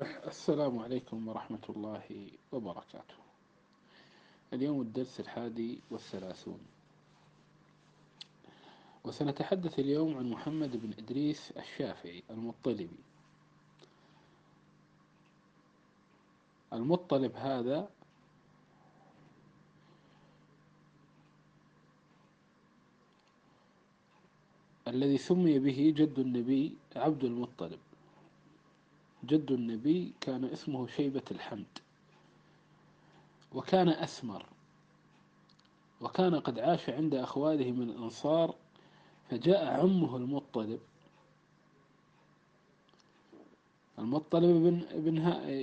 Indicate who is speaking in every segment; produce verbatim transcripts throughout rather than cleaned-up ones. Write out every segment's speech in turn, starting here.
Speaker 1: السلام عليكم ورحمة الله وبركاته. اليوم الدرس الحادي والثلاثون، وسنتحدث اليوم عن محمد بن إدريس الشافعي المطلبي. المطلب هذا الذي سمي به جد النبي عبد المطلب. جد النبي كان اسمه شيبة الحمد، وكان أسمر، وكان قد عاش عند أخواله من الأنصار، فجاء عمه المطلب المطلب بن, بن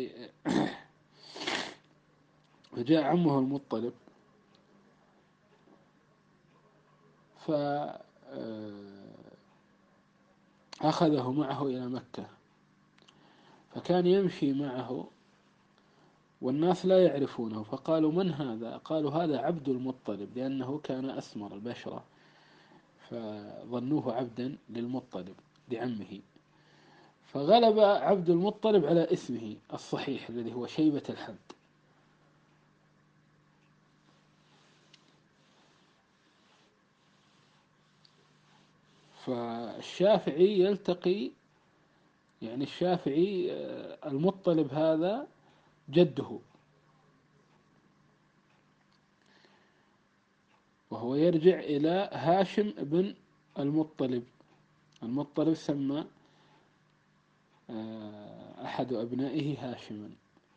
Speaker 1: فجاء عمه المطلب فأخذه معه إلى مكة، فكان يمشي معه والناس لا يعرفونه، فقالوا: من هذا؟ قالوا: هذا عبد المطلب، لأنه كان أسمر البشرة، فظنوه عبدا للمطلب لعمه. فغلب عبد المطلب على اسمه الصحيح الذي هو شيبة الحمد. فالشافعي يلتقي، يعني الشافعي المطلب هذا جده، وهو يرجع إلى هاشم بن المطلب. المطلب سمى أحد أبنائه هاشما.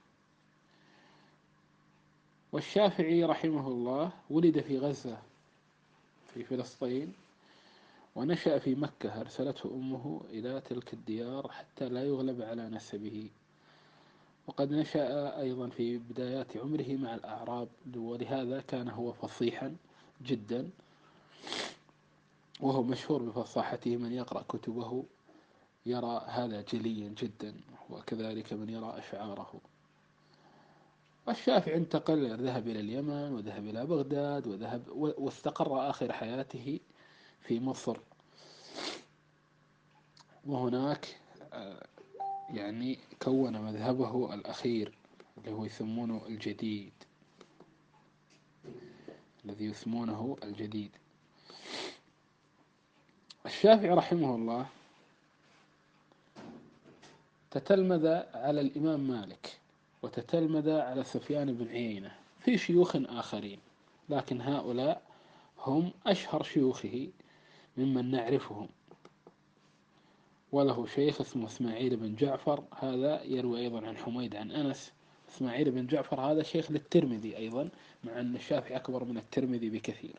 Speaker 1: والشافعي رحمه الله ولد في غزة في فلسطين، ونشأ في مكة، أرسلته أمه إلى تلك الديار حتى لا يغلب على نسبه. وقد نشأ أيضا في بدايات عمره مع الأعراب، ولهذا كان هو فصيحا جدا، وهو مشهور بفصاحته. من يقرأ كتبه يرى هذا جليا جدا، وكذلك من يرى أشعاره. والشافعي انتقل، ذهب إلى اليمن، وذهب إلى بغداد، وذهب واستقر آخر حياته في مصر، وهناك يعني كون مذهبه الأخير اللي هو يسمونه الجديد الذي يسمونه الجديد. الشافعي رحمه الله تتلمذ على الإمام مالك، وتتلمذ على سفيان بن عيينة في شيوخ آخرين، لكن هؤلاء هم أشهر شيوخه ممن نعرفهم. وله شيخ اسمه إسماعيل بن جعفر، هذا يروي أيضا عن حميد عن أنس. إسماعيل بن جعفر هذا شيخ للترمذي أيضا، مع أن الشافعي أكبر من الترمذي بكثير.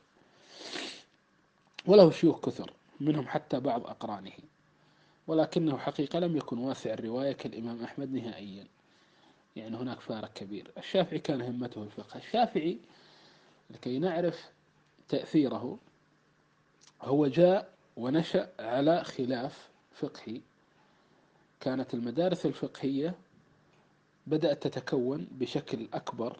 Speaker 1: وله شيوخ كثر، منهم حتى بعض أقرانه، ولكنه حقيقة لم يكن واسع الرواية كالإمام أحمد نهائيا، يعني هناك فارق كبير. الشافعي كان همته الفقه. الشافعي لكي نعرف تأثيره، هو جاء ونشأ على خلاف فقهي. كانت المدارس الفقهية بدأت تتكون بشكل أكبر،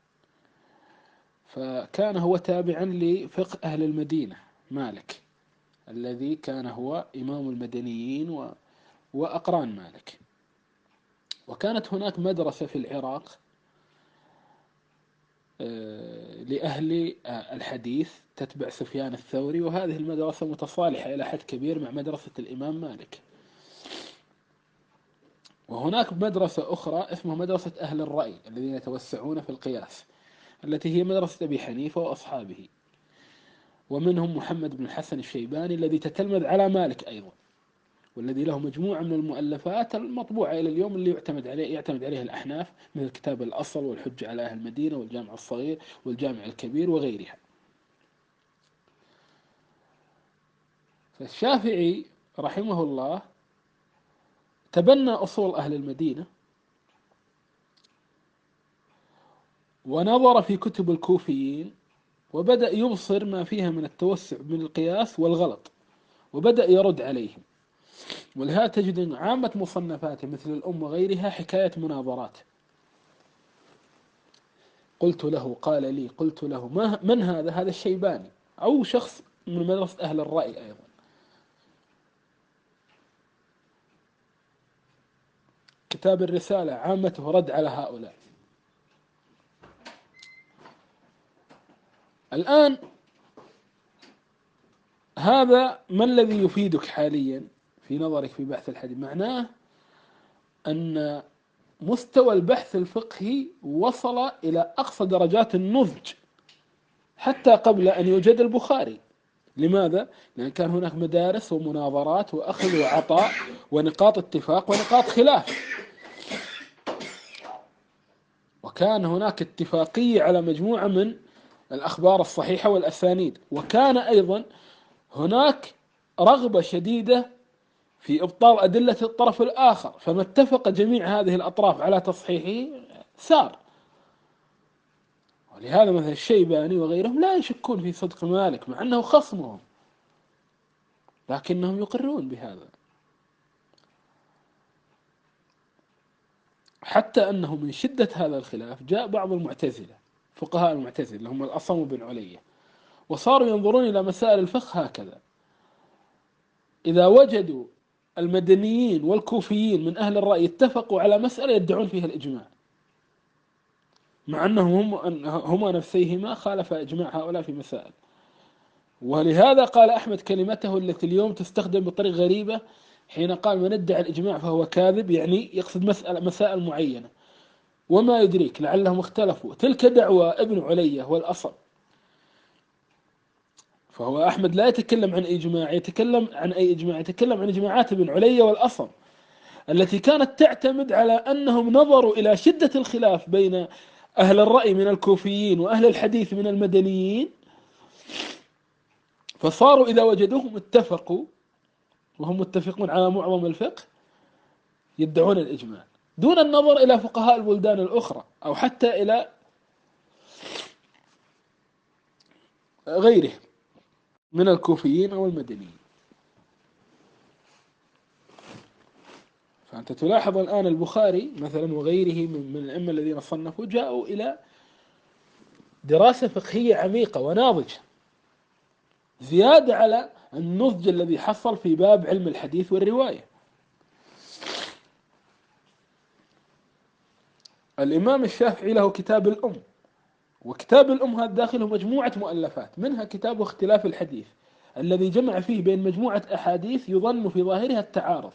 Speaker 1: فكان هو تابعا لفقه أهل المدينة مالك، الذي كان هو إمام المدنيين و... وأقران مالك. وكانت هناك مدرسة في العراق لأهل الحديث تتبع سفيان الثوري، وهذه المدرسة متصالحة إلى حد كبير مع مدرسة الإمام مالك. وهناك مدرسة أخرى اسمها مدرسة أهل الرأي الذين يتوسعون في القياس، التي هي مدرسة أبي حنيفة وأصحابه، ومنهم محمد بن الحسن الشيباني الذي تتلمذ على مالك أيضا، والذي له مجموعة من المؤلفات المطبوعة إلى اليوم اللي يعتمد عليه يعتمد عليها الأحناف، مثل كتاب الأصل والحجة على أهل المدينة والجامع الصغير والجامع الكبير وغيرها. فالشافعي رحمه الله تبنى أصول أهل المدينة، ونظر في كتب الكوفيين، وبدأ يبصر ما فيها من التوسع من القياس والغلط، وبدأ يرد عليهم. ولهذا تجد أن عامة مصنفاته مثل الأم وغيرها حكاية مناظرات. قلت له، قال لي، قلت له، ما من هذا؟ هذا الشيباني، أو شخص من مدرسة أهل الرأي أيضا. كتاب الرسالة عامته رد على هؤلاء. الآن هذا ما الذي يفيدك حاليا في نظرك في بحث الحديث؟ معناه أن مستوى البحث الفقهي وصل إلى أقصى درجات النضج حتى قبل أن يوجد البخاري. لماذا؟ لأن كان هناك مدارس ومناظرات وأخذ وعطاء ونقاط اتفاق ونقاط خلاف، وكان هناك اتفاقية على مجموعة من الأخبار الصحيحة والأسانيد، وكان أيضا هناك رغبة شديدة في إبطال أدلة الطرف الآخر، فما اتفق جميع هذه الأطراف على تصحيحه سار. ولهذا مثل الشيباني وغيرهم لا يشكون في صدق مالك مع أنه خصمهم، لكنهم يقرون بهذا. حتى أنه من شدة هذا الخلاف جاء بعض المعتزلة، فقهاء المعتزلة هم الأصم بن علية، وصاروا ينظرون إلى مسائل الفقه هكذا: إذا وجدوا المدنيين والكوفيين من أهل الرأي اتفقوا على مسألة يدعون فيها الإجماع، مع أنهم هم هما نفسيهما خالف إجماع هؤلاء في مسائل. ولهذا قال أحمد كلمته التي اليوم تستخدم بطريقة غريبة حين قال: من ادعى الإجماع فهو كاذب، يعني يقصد مسألة مسائل معينة، وما يدريك لعلهم اختلفوا. تلك دعوى ابن علية والأصل. فهو أحمد لا يتكلم عن إجماع، يتكلم عن أي إجماع؟ يتكلم عن إجماعات ابن علية والأصل التي كانت تعتمد على أنهم نظروا إلى شدة الخلاف بين أهل الرأي من الكوفيين وأهل الحديث من المدنيين، فصاروا إذا وجدوهم اتفقوا وهم متفقون على معظم الفقه يدعون الإجماع، دون النظر إلى فقهاء البلدان الأخرى أو حتى إلى غيره من الكوفيين أو المدنيين. فأنت تلاحظ الآن البخاري مثلا وغيره من الأئمة الذين صنفوا جاءوا إلى دراسة فقهية عميقة وناضجة، زيادة على النضج الذي حصل في باب علم الحديث والرواية. الإمام الشافعي له كتاب الأم، وكتاب الأم هذا داخله مجموعة مؤلفات، منها كتاب اختلاف الحديث الذي جمع فيه بين مجموعة أحاديث يظن في ظاهرها التعارض.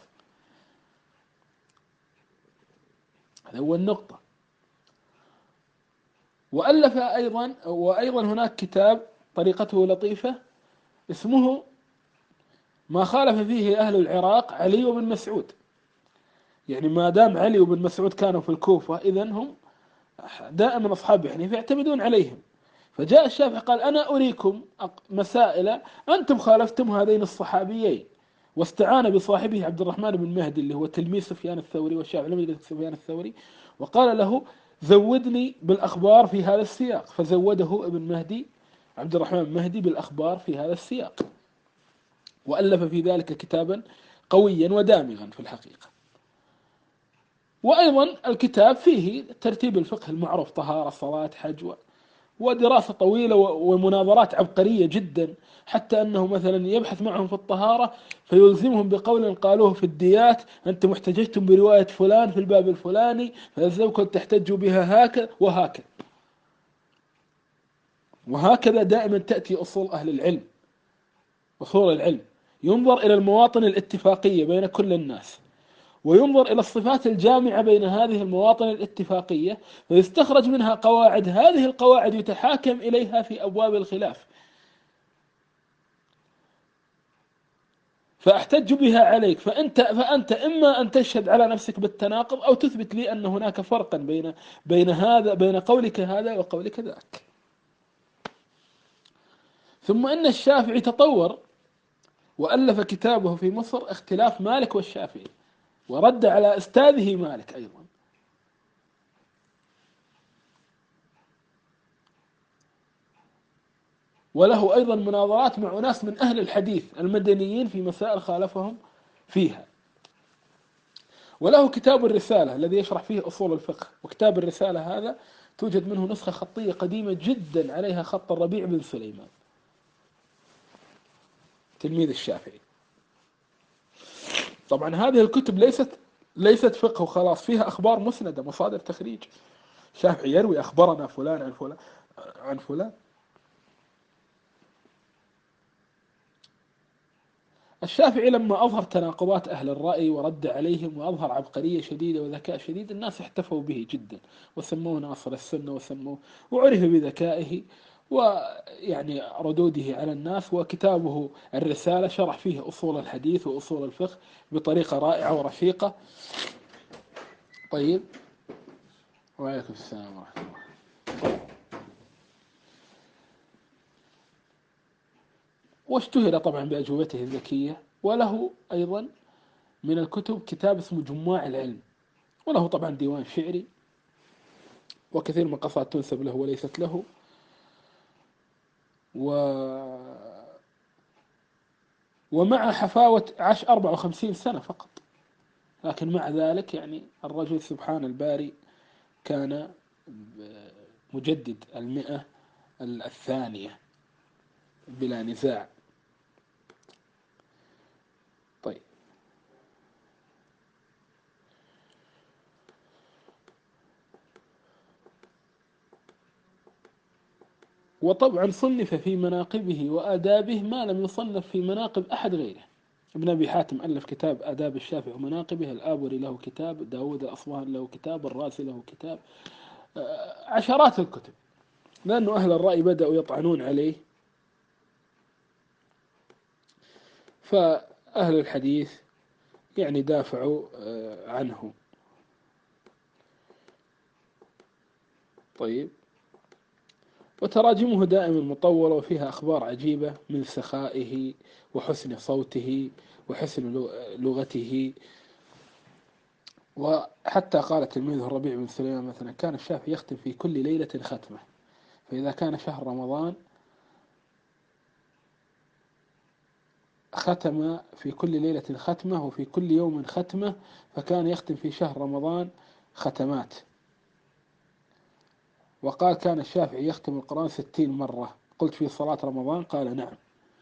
Speaker 1: هذا هو النقطة. وألف أيضا وأيضا هناك كتاب طريقته لطيفة اسمه ما خالف فيه أهل العراق علي وابن مسعود، يعني ما دام علي وابن مسعود كانوا في الكوفة إذن هم دائما أصحاب حنيفة يعتمدون عليهم. فجاء الشافعي قال: أنا أريكم مسائل أنتم خالفتم هذين الصحابيين، واستعان بصاحبه عبد الرحمن بن مهدي اللي هو تلميذ سفيان الثوري، والشافعي لم يدرك سفيان الثوري، وقال له: زودني بالأخبار في هذا السياق، فزوده ابن مهدي عبد الرحمن بن مهدي بالأخبار في هذا السياق، وألف في ذلك كتابا قويا ودامغا في الحقيقة. وأيضا الكتاب فيه ترتيب الفقه المعروف: طهارة، صلاة، حج، ودراسة طويلة ومناظرات عبقرية جدا، حتى أنه مثلا يبحث معهم في الطهارة فيلزمهم بقول قالوه في الديات: أنتم احتججتم برواية فلان في الباب الفلاني فيلزمكم تحتجوا بها هكذا وهكذا. وهكذا دائما تأتي أصول أهل العلم، أصول العلم ينظر إلى المواطن الاتفاقية بين كل الناس، وينظر إلى الصفات الجامعة بين هذه المواطن الاتفاقية، فيستخرج منها قواعد، هذه القواعد يتحاكم إليها في أبواب الخلاف، فأحتج بها عليك، فأنت فأنت إما أن تشهد على نفسك بالتناقض أو تثبت لي أن هناك فرقا بين بين هذا بين قولك هذا وقولك ذاك. ثم إن الشافعي تطور وألف كتابه في مصر اختلاف مالك والشافعي، ورد على أستاذه مالك أيضا. وله أيضا مناظرات مع ناس من أهل الحديث المدنيين في مسائل خالفهم فيها. وله كتاب الرسالة الذي يشرح فيه أصول الفقه، وكتاب الرسالة هذا توجد منه نسخة خطية قديمة جدا عليها خط الربيع بن سليمان تلميذ الشافعي. طبعا هذه الكتب ليست ليست فقه وخلاص، فيها أخبار مسندة، مصادر تخريج. الشافعي يروي أخبرنا فلان عن فلان عن فلان. الشافعي لما أظهر تناقضات أهل الرأي ورد عليهم وأظهر عبقرية شديدة وذكاء شديد، الناس احتفوا به جدا وسموه ناصر السنة، وسموه وعرف بذكائه ويعني ردوده على الناس. وكتابه الرسالة شرح فيه أصول الحديث وأصول الفقه بطريقة رائعة ورشيقة. طيب، وعليكم السلام ورحمة الله. واشتهر طبعا بأجوبته الذكية. وله أيضا من الكتب كتاب اسمه جماع العلم، وله طبعا ديوان شعري، وكثير من قصائد تنسب له وليست له. و... ومع حفاوة عاش أربعة وخمسين سنة فقط، لكن مع ذلك يعني الرجل سبحان الباري كان مجدد المئة الثانية بلا نزاع. طيب، وطبعا صنف في مناقبه وآدابه ما لم يصنف في مناقب أحد غيره. ابن أبي حاتم ألف كتاب آداب الشافعي ومناقبه، الآبوري له كتاب، داود الأصفهاني له كتاب، الرازي له كتاب، عشرات الكتب. لأنه أهل الرأي بدأوا يطعنون عليه، فأهل الحديث يعني دافعوا عنه. طيب، وتراجمه دائما مطولة وفيها أخبار عجيبة من سخائه وحسن صوته وحسن لغته. وحتى قال تلميذه الربيع بن سليمان مثلا: كان الشافعي يختم في كل ليلة ختمة، فإذا كان شهر رمضان ختم في كل ليلة ختمة، وفي كل يوم ختمة، فكان يختم في شهر رمضان ختمات. وقال: كان الشافعي يختم القرآن ستين مرة. قلت: في صلاة رمضان؟ قال: نعم.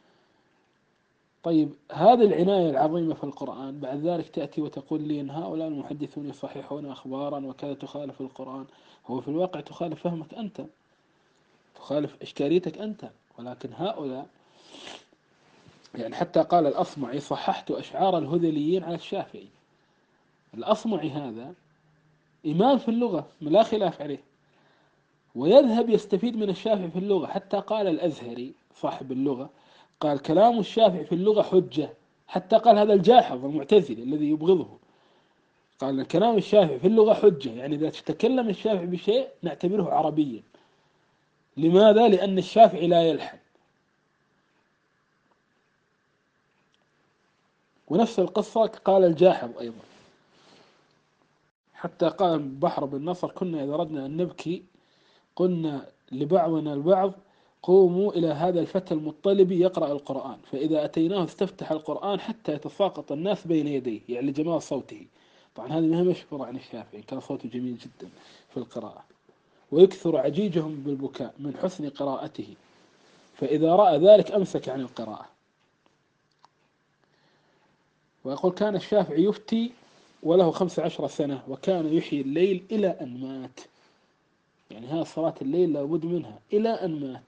Speaker 1: طيب، هذه العناية العظيمة في القرآن، بعد ذلك تأتي وتقول لي إن هؤلاء المحدثون يصححون أخبارا وكذا تخالف القرآن. هو في الواقع تخالف فهمك أنت، تخالف إشكاليتك أنت. ولكن هؤلاء يعني حتى قال الأصمعي: صححت أشعار الهذليين على الشافعي. الأصمعي هذا إمام في اللغة لا خلاف عليه، ويذهب يستفيد من الشافعي في اللغة. حتى قال الأزهري صاحب اللغة، قال: كلام الشافعي في اللغة حجة. حتى قال هذا الجاحظ المعتزلي الذي يبغضه، قال: كلام الشافعي في اللغة حجة، يعني إذا تكلم الشافعي بشيء نعتبره عربيا. لماذا؟ لأن الشافعي لا يلحن. ونفس القصة قال الجاحظ أيضا. حتى قال بحر بن نصر: كنا إذا أردنا أن نبكي قلنا لبعضنا البعض: قوموا إلى هذا الفتى المطلب يقرأ القرآن، فإذا أتيناه استفتح القرآن حتى يتساقط الناس بين يديه، يعني لجمال صوته. طبعا هذه ما هي مشهورة عن الشافعي، كان صوته جميل جدا في القراءة، ويكثر عجيجهم بالبكاء من حسن قراءته، فإذا رأى ذلك أمسك عن القراءة. ويقول: كان الشافعي يفتي وله خمس عشر سنة، وكان يحيي الليل إلى أن مات. يعني هذا صلاة الليل لابد منها إلى أن مات.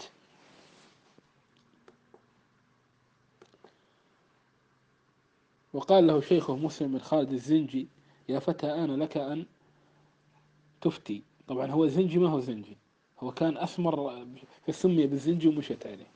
Speaker 1: وقال له شيخه مسلم بن خالد الزنجي: يا فتى آن لك أن تفتي. طبعا هو زنجي، ما هو زنجي، هو كان أسمر فسمي بالزنجي ومشت عليه.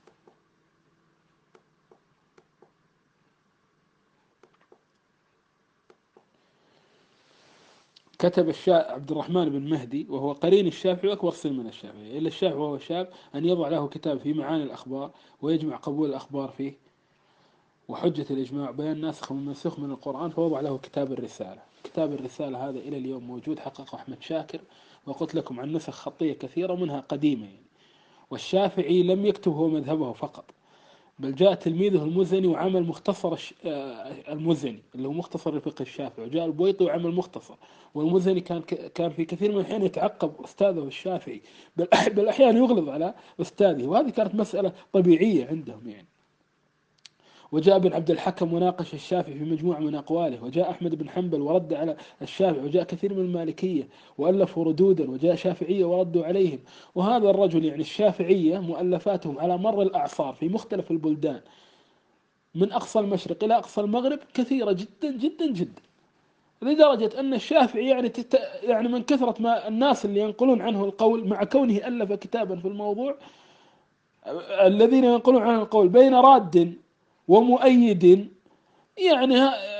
Speaker 1: كتب الشاعر عبد الرحمن بن مهدي، وهو قرين الشافعي وأكبر سن من الشافعي، إلا الشافعي وهو شاب أن يضع له كتاب في معاني الأخبار ويجمع قبول الأخبار فيه وحجة الإجماع بين الناسخ والمنسوخ من القرآن، فوضع له كتاب الرسالة. كتاب الرسالة هذا إلى اليوم موجود، حققه أحمد شاكر، وقلت لكم عن نسخ خطية كثيرة ومنها قديمة يعني. والشافعي لم يكتب هو مذهبه فقط، بل جاء تلميذه المزني وعمل مختصر المزني اللي هو مختصر الفقه الشافعي، وجاء البويطي وعمل مختصر. والمزني كان كان في كثير من الحين يتعقب أستاذه الشافعي، بل بل أحيانا يغلظ على أستاذه، وهذه كانت مسألة طبيعية عندهم يعني. وجاء ابن عبد الحكم وناقش الشافعي في مجموعة من أقواله، وجاء أحمد بن حنبل ورد على الشافعي، وجاء كثير من المالكية وألفوا ردودا، وجاء شافعية وردوا عليهم. وهذا الرجل يعني الشافعية مؤلفاتهم على مر الأعصار في مختلف البلدان من أقصى المشرق إلى أقصى المغرب كثيرة جدا جدا جدا، لدرجة أن الشافعي يعني تت... يعني من كثرة ما الناس اللي ينقلون عنه القول، مع كونه ألف كتابا في الموضوع، الذين ينقلون عنه القول بين راد ومؤيد، يعني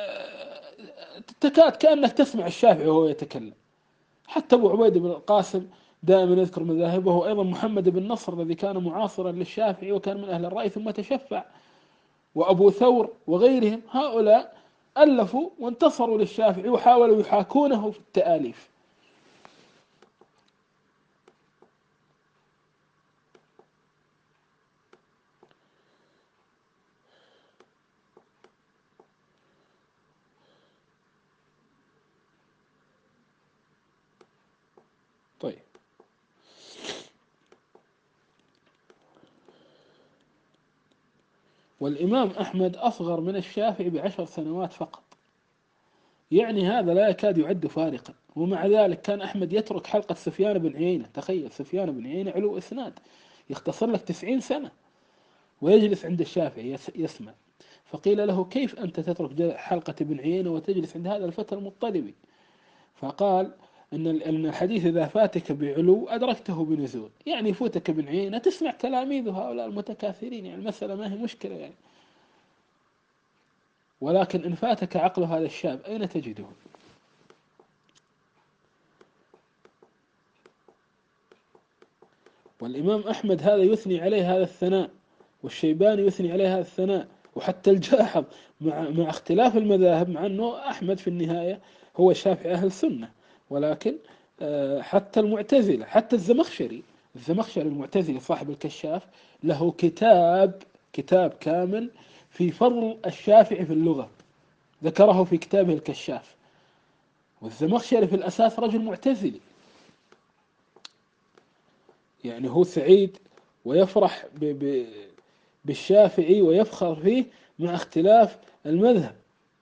Speaker 1: تكاد كأنك تسمع الشافعي وهو يتكلم. حتى أبو عبيد بن القاسم دائما يذكر مذاهبه، وأيضا محمد بن نصر الذي كان معاصرا للشافعي وكان من أهل الرأي ثم تشفع، وأبو ثور وغيرهم، هؤلاء ألفوا وانتصروا للشافعي وحاولوا يحاكونه في التآليف. طيب، والإمام أحمد أصغر من الشافعي بعشر سنوات فقط، يعني هذا لا يكاد يعد فارقا. ومع ذلك كان أحمد يترك حلقة سفيان بن عيينة، تخيل سفيان بن عيينة علو إسناد يختصر لك تسعين سنة، ويجلس عند الشافعي يسمع. فقيل له كيف أنت تترك حلقة ابن عيينة وتجلس عند هذا الفتى المطلبي؟ فقال أن أن الحديث إذا فاتك بعلو أدركته بنزول، يعني يفوتك ابن عيينة تسمع تلاميذ هؤلاء المتكاثرين، يعني المسألة ما هي مشكلة يعني. ولكن إن فاتك عقل هذا الشاب أين تجده؟ والإمام أحمد هذا يثني عليه هذا الثناء، والشيباني يثني عليه هذا الثناء، وحتى الجاحظ مع مع اختلاف المذاهب، مع أنه أحمد في النهاية هو شافعي أهل السنة، ولكن حتى المعتزلة، حتى الزمخشري الزمخشري المعتزلي صاحب الكشاف له كتاب كتاب كامل في فضل الشافعي في اللغة، ذكره في كتابه الكشاف. والزمخشري في الأساس رجل معتزلي، يعني هو سعيد ويفرح ب ب بالشافعي ويفخر فيه مع اختلاف المذهب.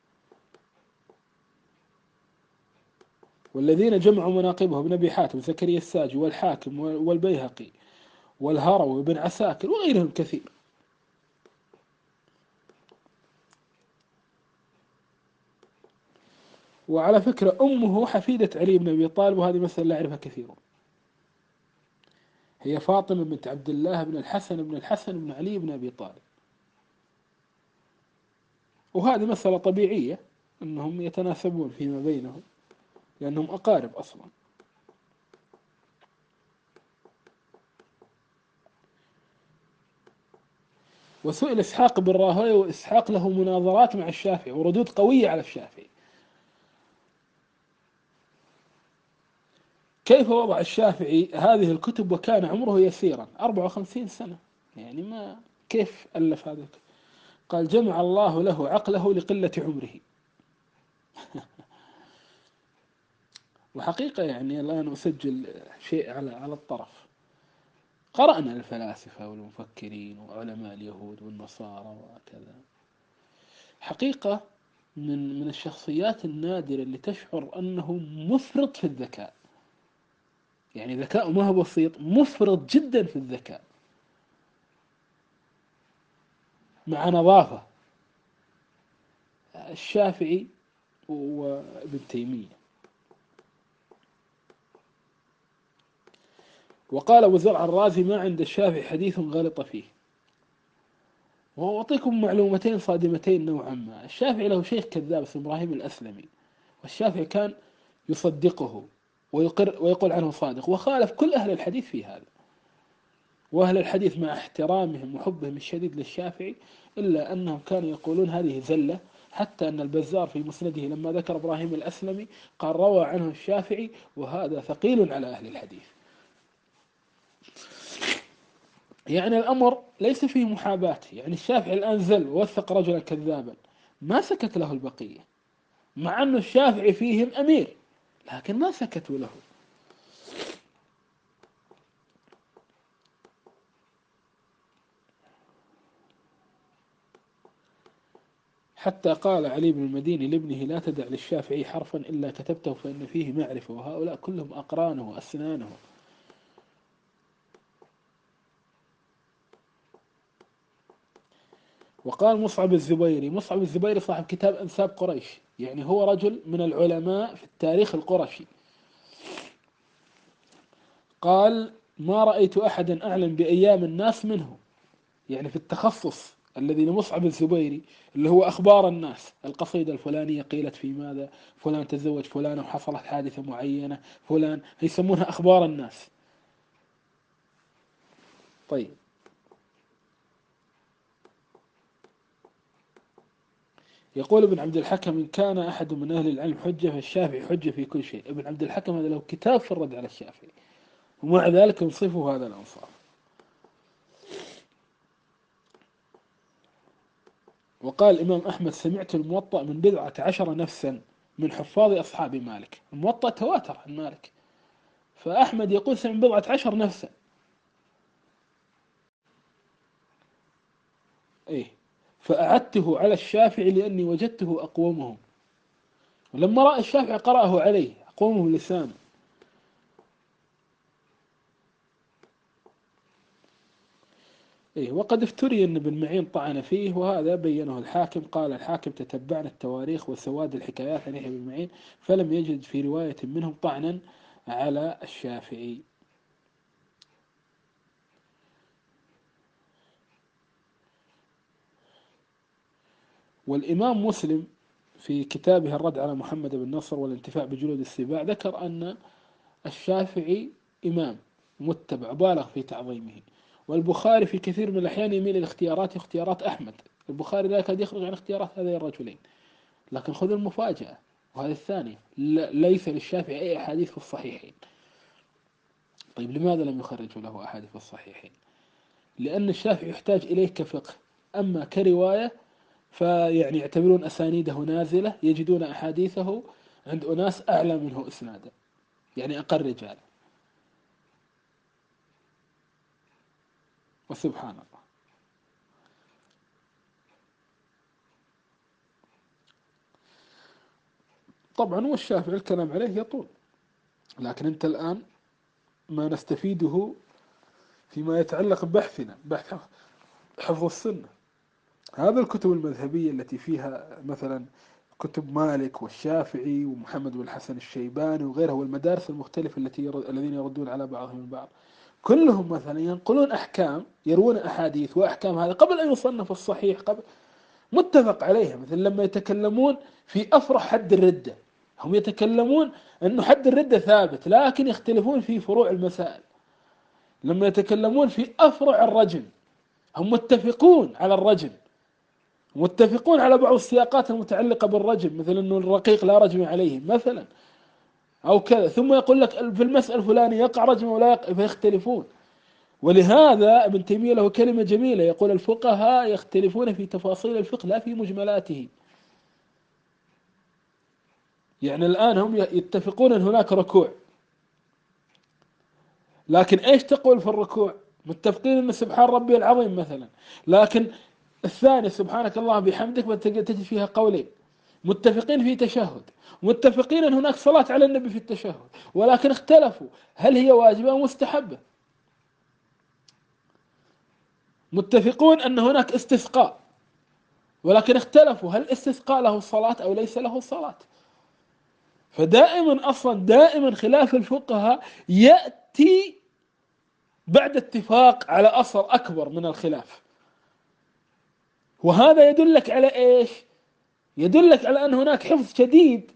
Speaker 1: والذين جمعوا مناقبه ابن أبي حاتم زكريا الساجي والحاكم والبيهقي والهروي وابن عساكر وغيرهم كثير. وعلى فكرة أمه حفيدة علي بن أبي طالب، وهذه مسألة لا يعرفها كثيرون، هي فاطمة بنت عبد الله بن الحسن بن الحسن بن علي بن أبي طالب. وهذه مسألة طبيعية أنهم يتناسبون فيما بينهم لأنهم أقارب أصلا. وسئل إسحاق بن راهويه، وإسحاق له مناظرات مع الشافعي وردود قوية على الشافعي، كيف وضع الشافعي هذه الكتب وكان عمره يسيرا أربعة وخمسين سنة، يعني ما كيف ألف هذا؟ قال جمع الله له عقله لقلة عمره. وحقيقة يعني الآن أسجل شيء على على الطرف، قرأنا الفلاسفة والمفكرين وعلماء اليهود والنصارى وكذا، حقيقة من من الشخصيات النادرة اللي تشعر أنه مفرط في الذكاء، يعني ذكاء ما هو بسيط، مفرط جدا في الذكاء مع نظافة. الشافعي وابن تيمية. وقال أبو زرع الرازي ما عند الشافعي حديث غلط فيه. وأعطيكم معلومتين صادمتين نوعا ما. الشافعي له شيخ كذاب اسمه إبراهيم الأسلمي، والشافعي كان يصدقه ويقر ويقول عنه صادق، وخالف كل أهل الحديث في هذا. وأهل الحديث مع احترامهم وحبهم الشديد للشافعي إلا أنهم كانوا يقولون هذه زلة، حتى أن البزار في مسنده لما ذكر إبراهيم الأسلمي قال روى عنه الشافعي وهذا ثقيل على أهل الحديث. يعني الأمر ليس فيه محاباة، يعني الشافعي الآن زل ووثق رجلا كذابا، ما سكت له البقية، مع أن الشافعي فيهم أمير لكن ما سكتوا له. حتى قال علي بن المديني لابنه: لا تدع للشافعي حرفا إلا كتبته فإن فيه معرفة، وهؤلاء كلهم أقرانه وأسنانه. وقال مصعب الزبيري، مصعب الزبيري صاحب كتاب أنساب قريش، يعني هو رجل من العلماء في التاريخ القرشي، قال: ما رأيت أحدا أعلم بأيام الناس منه، يعني في التخصص الذي لمصعب الزبيري اللي هو أخبار الناس، القصيدة الفلانية قيلت في ماذا، فلان تزوج فلان وحصلت حادثة معينة، فلان، يسمونها أخبار الناس. طيب، يقول ابن عبد الحكم: إن كان أحد من أهل العلم حجة فالشافعي حجة في كل شيء. ابن عبد الحكم هذا له كتاب في الرد على الشافعي، ومع ذلك ينصفه هذا الأنصاف. وقال الإمام أحمد: سمعت الموطأ من بضعة عشر نفسا من حفاظ أصحاب مالك. الموطأ تواتر عن مالك، فأحمد يقول سمع بضعة عشر نفسا. إيه، فأعدته على الشافعي لأني وجدته أقومهم، ولما رأى الشافعي قرأه عليه أقومه لسانه. إيه، وقد افتري أن ابن معين طعن فيه، وهذا بينه الحاكم. قال الحاكم: تتبعنا التواريخ وسواد الحكايات عن يحيى بن معين فلم يجد في رواية منهم طعنا على الشافعي. والإمام مسلم في كتابه الرد على محمد بن نصر والانتفاع بجلود السباع ذكر أن الشافعي إمام متبع بالغ في تعظيمه. والبخاري في كثير من الأحيان يميل إلى اختيارات اختيارات أحمد. البخاري لا يكاد يخرج عن اختيارات هذين الرجلين. لكن خذ المفاجأة، وهذه الثانية: ليس للشافعي أي أحاديث في الصحيحين. طيب، لماذا لم يخرجوا له أحاديث في الصحيحين؟ لأن الشافعي يحتاج إليه كفقه، أما كرواية فيعني يعتبرون أسانيده نازلة، يجدون أحاديثه عند أناس أعلى منه إسنادا، يعني أقل رجال. وسبحان الله. طبعا والشافعي الكلام عليه يطول، لكن أنت الآن ما نستفيده فيما يتعلق ببحثنا، بحث حفظ السنة، هذا الكتب المذهبية التي فيها مثلا كتب مالك والشافعي ومحمد بن الحسن الشيباني وغيرها، والمدارس المختلفة التي يرد الذين يردون على بعضهم البعض، كلهم مثلا ينقلون أحكام، يروون أحاديث وأحكام هذا قبل أن يصنف الصحيح، قبل متفق عليها. مثل لما يتكلمون في أفرع حد الردة، هم يتكلمون أنه حد الردة ثابت، لكن يختلفون في فروع المسائل. لما يتكلمون في أفرع الرجم، هم متفقون على الرجم، متفقون على بعض السياقات المتعلقة بالرجم، مثل أنه الرقيق لا رجم عليه مثلا أو كذا، ثم يقول لك في المسألة الفلانية يقع رجم ولا يقع، فيختلفون. ولهذا ابن تيمية له كلمة جميلة يقول: الفقهاء يختلفون في تفاصيل الفقه لا في مجملاته. يعني الآن هم يتفقون أن هناك ركوع، لكن إيش تقول في الركوع؟ متفقين أن سبحان ربي العظيم مثلا، لكن الثاني سبحانك اللهم بحمدك تجد فيها قولين. متفقين في تشهد، متفقين أن هناك صلاة على النبي في التشهد، ولكن اختلفوا هل هي واجبة أو مستحبة. متفقون أن هناك استسقاء، ولكن اختلفوا هل الاستسقاء له صلاة أو ليس له صلاة. فدائما أصلا دائما خلاف الفقهاء يأتي بعد اتفاق على أصل أكبر من الخلاف. وهذا يدلك على إيش؟ يدلك على أن هناك حفظ شديد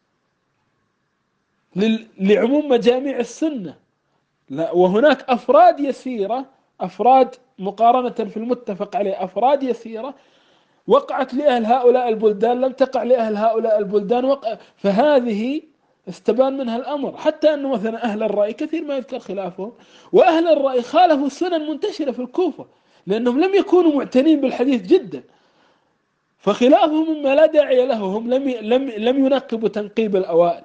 Speaker 1: لعموم مجاميع السنة. لا، وهناك أفراد يسيرة، أفراد مقارنة في المتفق عليه، أفراد يسيرة وقعت لأهل هؤلاء البلدان لم تقع لأهل هؤلاء البلدان، وقع فهذه استبان منها الأمر. حتى أنه مثلا أهل الرأي كثير ما يذكر خلافهم، وأهل الرأي خالفوا السنن منتشرة في الكوفة لأنهم لم يكونوا معتنين بالحديث جدا، فخلافهم مما لا داعي له، هم لم لم لم ينقبوا تنقيب الأوائل،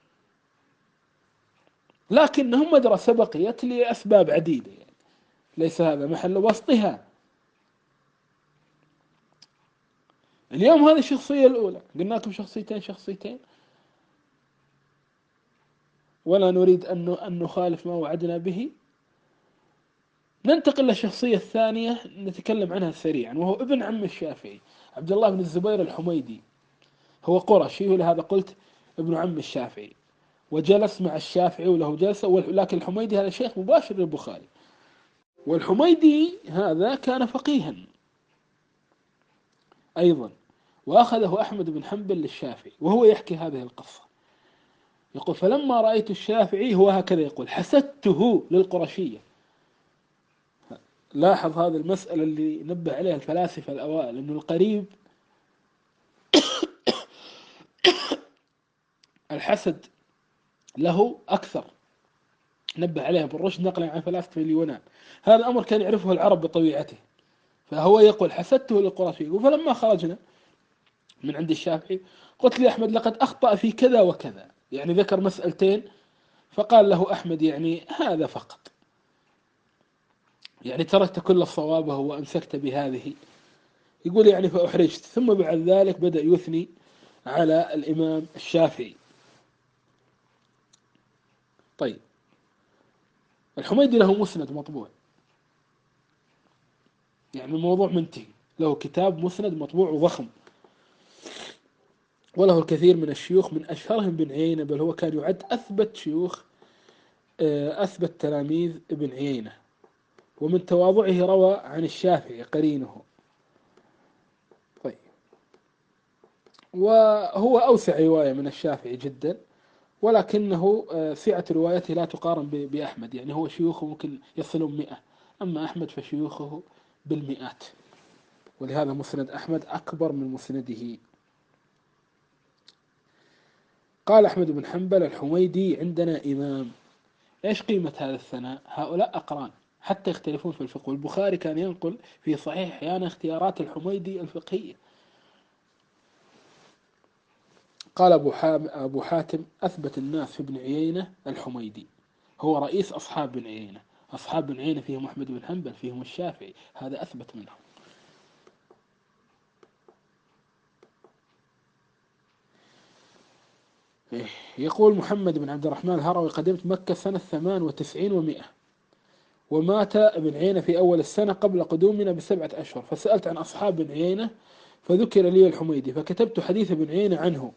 Speaker 1: لكنهم مدرسة بقيت لأسباب عديدة، يعني ليس هذا محل وسطها. اليوم هذه الشخصية الأولى، قلنا لكم شخصيتين شخصيتين، ولا نريد أن أن نخالف ما وعدنا به. ننتقل للشخصية الثانية نتكلم عنها سريعا، وهو ابن عم الشافعي عبد الله بن الزبير الحميدي. هو قرشي، ولهذا قلت ابن عم الشافعي، وجلس مع الشافعي وله جلسة، ولكن الحميدي هذا شيخ مباشر للبخاري. والحميدي هذا كان فقيها أيضا، وأخذه أحمد بن حنبل للشافعي، وهو يحكي هذه القصة. يقول: فلما رأيت الشافعي، هو هكذا يقول، حسدته للقرشية. لاحظ هذه المسألة اللي نبه عليها الفلاسفة الأوائل، أنه القريب الحسد له أكثر، نبه عليها ابن رشد نقلا عن فلاسفة اليونان. هذا أمر كان يعرفه العرب بطبيعته، فهو يقول: حسدته للقرشية. فلما خرجنا من عند الشافعي قلت لي أحمد: لقد أخطأ في كذا وكذا، يعني ذكر مسألتين، فقال له أحمد: يعني هذا فقط، يعني تركت كل صوابه وأمسكت بهذه. يقول: يعني فأحرجت. ثم بعد ذلك بدأ يثني على الإمام الشافعي. طيب، الحميدي له مسند مطبوع، يعني الموضوع منتهي، له كتاب مسند مطبوع وضخم، وله الكثير من الشيوخ، من أشهرهم ابن عيينة، بل هو كان يعد أثبت شيوخ أثبت تلاميذ ابن عيينة. ومن تواضعه روى عن الشافعي قرينه. طيب، وهو أوسع رواية من الشافعي جدا، ولكنه سعة روايته لا تقارن بأحمد، يعني هو شيوخه ممكن يصلون مئة، أما أحمد فشيوخه بالمئات، ولهذا مسند أحمد أكبر من مسنده. قال أحمد بن حنبل: الحميدي عندنا إمام. إيش قيمة هذا الثناء؟ هؤلاء أقران حتى يختلفون في الفقه، والبخاري كان ينقل في صحيح أحيانا اختيارات الحميدي الفقهية. قال أبو, أبو حاتم: أثبت الناس في ابن عيينة الحميدي، هو رئيس أصحاب بن عيينة. أصحاب بن عيينة فيهم أحمد بن حنبل، فيهم الشافعي، هذا أثبت منهم. يقول محمد بن عبد الرحمن الهروي: قدمت مكة سنة ثمان وتسعين ومئة، ومات ابن عيينة في أول السنة قبل قدومنا بسبعة أشهر، فسألت عن أصحاب بن عيينة فذكر لي الحميدي، فكتبت حديث ابن عيينة عنه.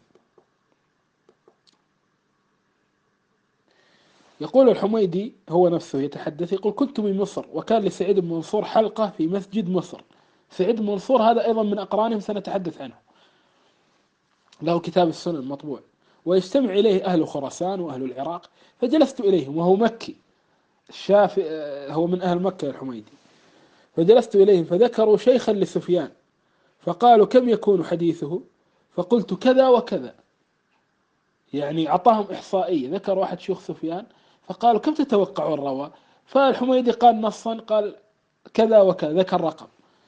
Speaker 1: يقول الحميدي هو نفسه يتحدث، يقول: كنت من مصر، وكان لسعيد بن منصور حلقة في مسجد مصر. سعيد بن منصور هذا أيضا من أقرانهم، سنتحدث عنه، له كتاب السنن مطبوع، ويجتمع إليه أهل خراسان وأهل العراق، فجلست إليهم، وهو مكي، الشافعي هو من أهل مكة الحميدي، فجلست إليهم فذكروا شيخا لسفيان، فقالوا: كم يكون حديثه؟ فقلت: كذا وكذا، يعني أعطاهم إحصائية، ذكر واحد شيوخ سفيان، فقالوا: كم تتوقعون روى؟ فالحميدي قال نصا، قال كذا وكذا، ذكر رقم.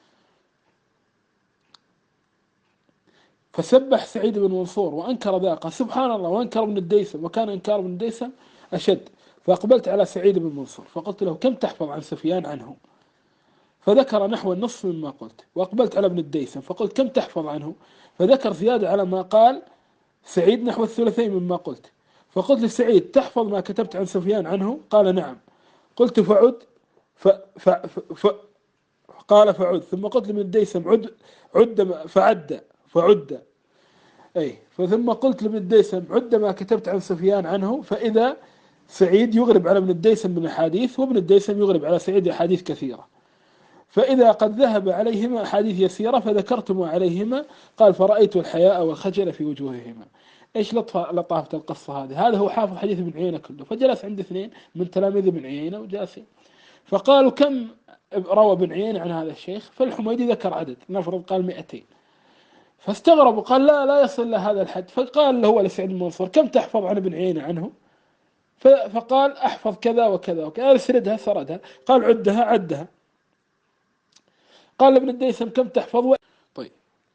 Speaker 1: فسبح سعيد بن منصور وأنكر ذاك، قال: سبحان الله، وأنكر ابن الديسم، وكان إنكار ابن الديسم أشد. فأقبلت على سعيد بن منصور فقلت له: كم تحفظ عن سفيان عنه؟ فذكر نحو النصف مما قلت. وأقبلت على ابن الديسم فقلت: كم تحفظ عنه؟ فذكر زيادة على ما قال سعيد نحو الثلثين مما قلت. فقلت لسعيد: تحفظ ما كتبت عن سفيان عنه؟ قال: نعم. قلت: فعد. ف... ف... ف... ف... قال: فعد. ثم قلت لابن الديسم: عد. عد فعد فعد أي فثم قلت لابن الديسم: عد ما كتبت عن سفيان عنه. فإذا سعيد يغرب على ابن الديسم من أحاديث، وابن الديسم يغرب على سعيد أحاديث كثيرة، فإذا قد ذهب عليهما أحاديث يسيرة فذكرتما عليهما. قال: فرأيت الحياء والخجل في وجوههما. إيش لطافة القصة هذه؟ هذا هو حافظ حديث ابن عيينة كله، فجلس عند اثنين من تلاميذ ابن عيينة وجالسين، فقالوا: كم روى ابن عيينة عن هذا الشيخ؟ فالحميدي ذكر عدد، نفرض قال مئتين، فاستغربوا، قال: لا لا يصل لهذا الحد. فقال هو لسعيد بن منصور: كم تحفظ عن ابن عيينة عنه؟ فقال: أحفظ كذا وكذا وكذا، سردها سردها. قال: عدها عدها. قال ابن الديسم: كم تحفظ؟ طيب،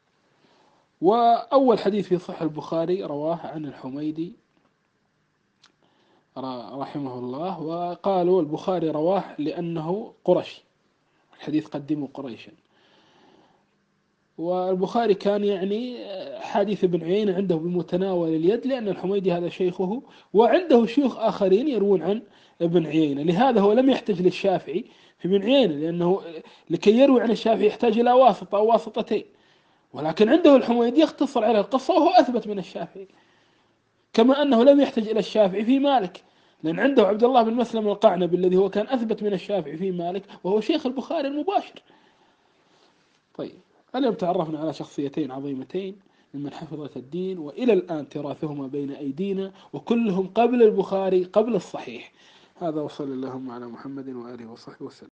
Speaker 1: وأول حديث في صحيح البخاري رواه عن الحميدي رحمه الله، وقالوا البخاري رواه لأنه قرشي، الحديث قدموا قريشا. والبخاري كان يعني حديث ابن عيينة عنده بمتناول اليد، لأن الحميدي هذا شيخه، وعنده شيوخ آخرين يروون عن ابن عيينة، لهذا هو لم يحتج للشافعي في ابن عيينة، لأنه لكي يروي عن الشافعي يحتاج إلى واسطة أو واسطتين، ولكن عنده الحميدي يختصر على القصة وهو أثبت من الشافعي، كما أنه لم يحتج إلى الشافعي في مالك، لأن عنده عبد الله بن مسلم القعنبي الذي هو كان أثبت من الشافعي في مالك، وهو شيخ البخاري المباشر. طيب، اليوم تعرفنا على شخصيتين عظيمتين ممن حفظت الدين، وإلى الآن تراثهما بين أيدينا، وكلهم قبل البخاري قبل الصحيح. هذا، وصلى اللهم على محمد وآله وصحبه وسلم.